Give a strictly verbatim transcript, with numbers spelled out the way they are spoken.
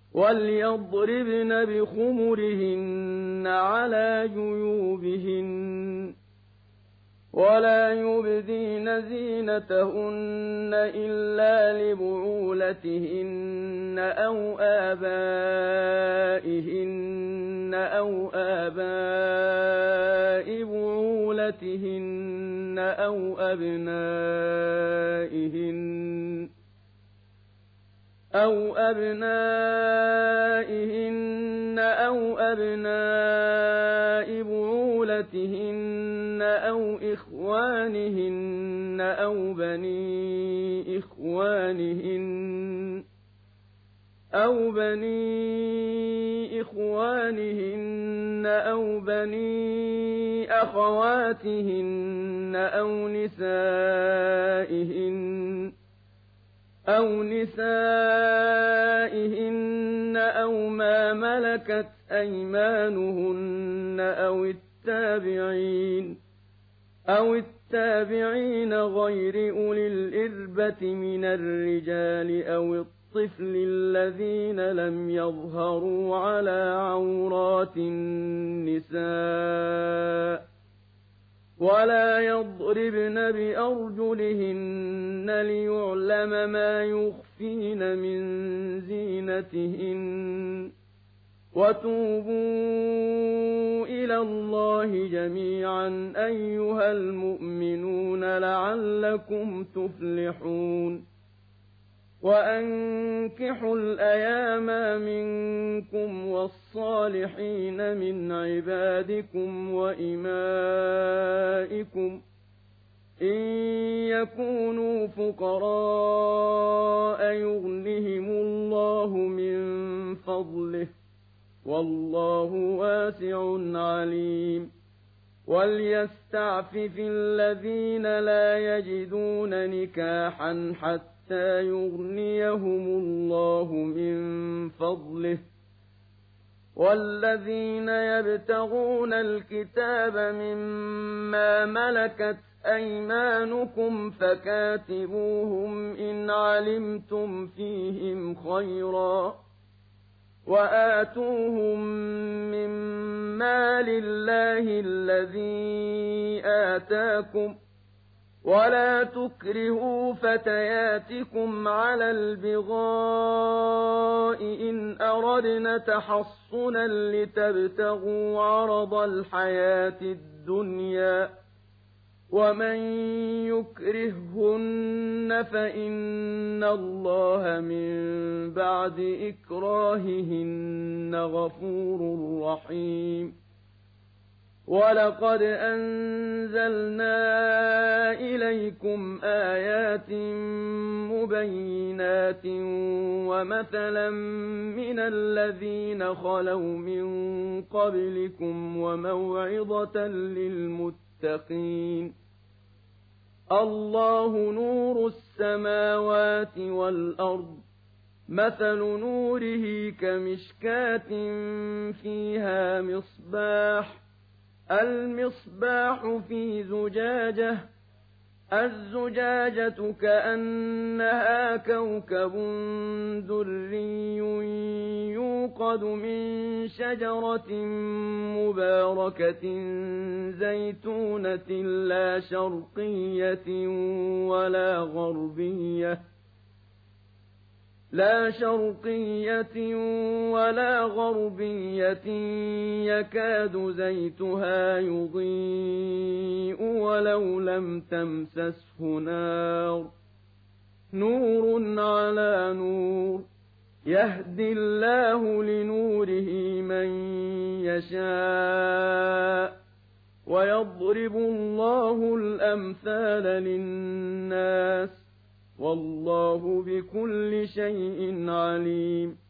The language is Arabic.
وَلْيَضْرِبْنَ بِخُمُرِهِنَّ عَلَى جُيُوبِهِنَّ وَلَا يُبْدِينَ زِينَتَهُنَّ إِلَّا لِبُعُولَتِهِنَّ أَوْ آبَائِهِنَّ أَوْ آبَاءِ بُعُولَتِهِنَّ أَوْ أَبْنَائِهِنَّ أَوْ أَبْنَائِهِنَّ أَوْ أَبْنَاءِ بُعُولَتِهِنَّ أَوْ إِخْوَانِهِنَّ أَوْ بَنِي إِخْوَانِهِنَّ أَوْ بَنِي إِخْوَانِهِنَّ أَوْ بَنِي أَخَوَاتِهِنَّ أَوْ نِسَائِهِنَّ أَوْ نِسَائِهِنَّ أَوْ مَا مَلَكَتْ أَيْمَانُهُنَّ أَوِ التَّابِعِينَ أَوِ التَّابِعِينَ غَيْرِ أُولِي الْإِرْبَةِ مِنَ الرِّجَالِ أَوِ الطِّفْلِ الَّذِينَ لَمْ يَظْهَرُوا عَلَىٰ عَوْرَاتِ النِّسَاءِ وَلَا يَضْرِبْنَ بِأَرْجُلِهِنَّ لِيُعْلَمَ مَا يُخْفِينَ مِن زِينَتِهِنَّ وَتُوبُوا إِلَى اللَّهِ جَمِيعًا أَيُّهَا الْمُؤْمِنُونَ لَعَلَّكُمْ تُفْلِحُونَ وَأَنكِحُوا الْأَيَامَ مِنكُمْ وَالصَّالِحِينَ مِنْ عِبَادِكُمْ وَإِمَائِكُمْ إِن يَكُونُوا فُقَرَاءَ يُغْنِهِمُ اللَّهُ مِن فَضْلِهِ وَاللَّهُ وَاسِعٌ عَلِيمٌ وَلْيَسْتَعْفِفِ الَّذِينَ لَا يَجِدُونَ نِكَاحًا حَتَّىٰ يُغْنِيَهُمُ اللَّهُ مِن فَضْلِهِ وَالَّذِينَ يَبْتَغُونَ الْكِتَابَ مِمَّا مَلَكَتْ أَيْمَانُكُمْ فَكَاتِبُوهُمْ إِنْ عَلِمْتُمْ فِيهِمْ خَيْرًا وَآتُوهُم مِّن مَّالِ اللَّهِ الَّذِي آتَاكُمْ وَلَا تُكْرِهُوا فَتَيَاتِكُمْ عَلَى الْبِغَاءِ إِنْ أَرَدْنَ تَحَصُّنًا لِّتَبْتَغُوا عَرَضَ الْحَيَاةِ الدُّنْيَا ۚ وَمَن يُكْرِههُّنَّ فَإِنَّ اللَّهَ مِن بَعْدِ إِكْرَاهِهِنَّ غَفُورٌ رَّحِيمٌ وَلَقَدْ أَنزَلْنَا إِلَيْكُمْ آيَاتٍ مُّبَيِّنَاتٍ وَمَثَلًا مِّنَ الَّذِينَ خَلَوْا مِن قَبْلِكُمْ وَمَوْعِظَةً لِّلْمُتَّقِينَ اللَّهُ نُورُ السَّمَاوَاتِ وَالْأَرْضِ مَثَلُ نُورِهِ كَمِشْكَاةٍ فِيهَا مِصْبَاحٌ الْمِصْبَاحُ فِي زُجَاجَةٍ الزُّجَاجَةُ كَأَنَّهَا كَوْكَبٌ دُرِّيٌّ يُوقَدُ مِن شَجَرَةٍ مُّبَارَكَةٍ زَيْتُونَةٍ لَّا شَرْقِيَّةٍ وَلَا غَرْبِيَّةٍ لا شرقية ولا غربية يكاد زيتها يضيء ولو لم تمسسه نار نور على نور يهدي الله لنوره من يشاء ويضرب الله الأمثال للناس والله بكل شيء عليم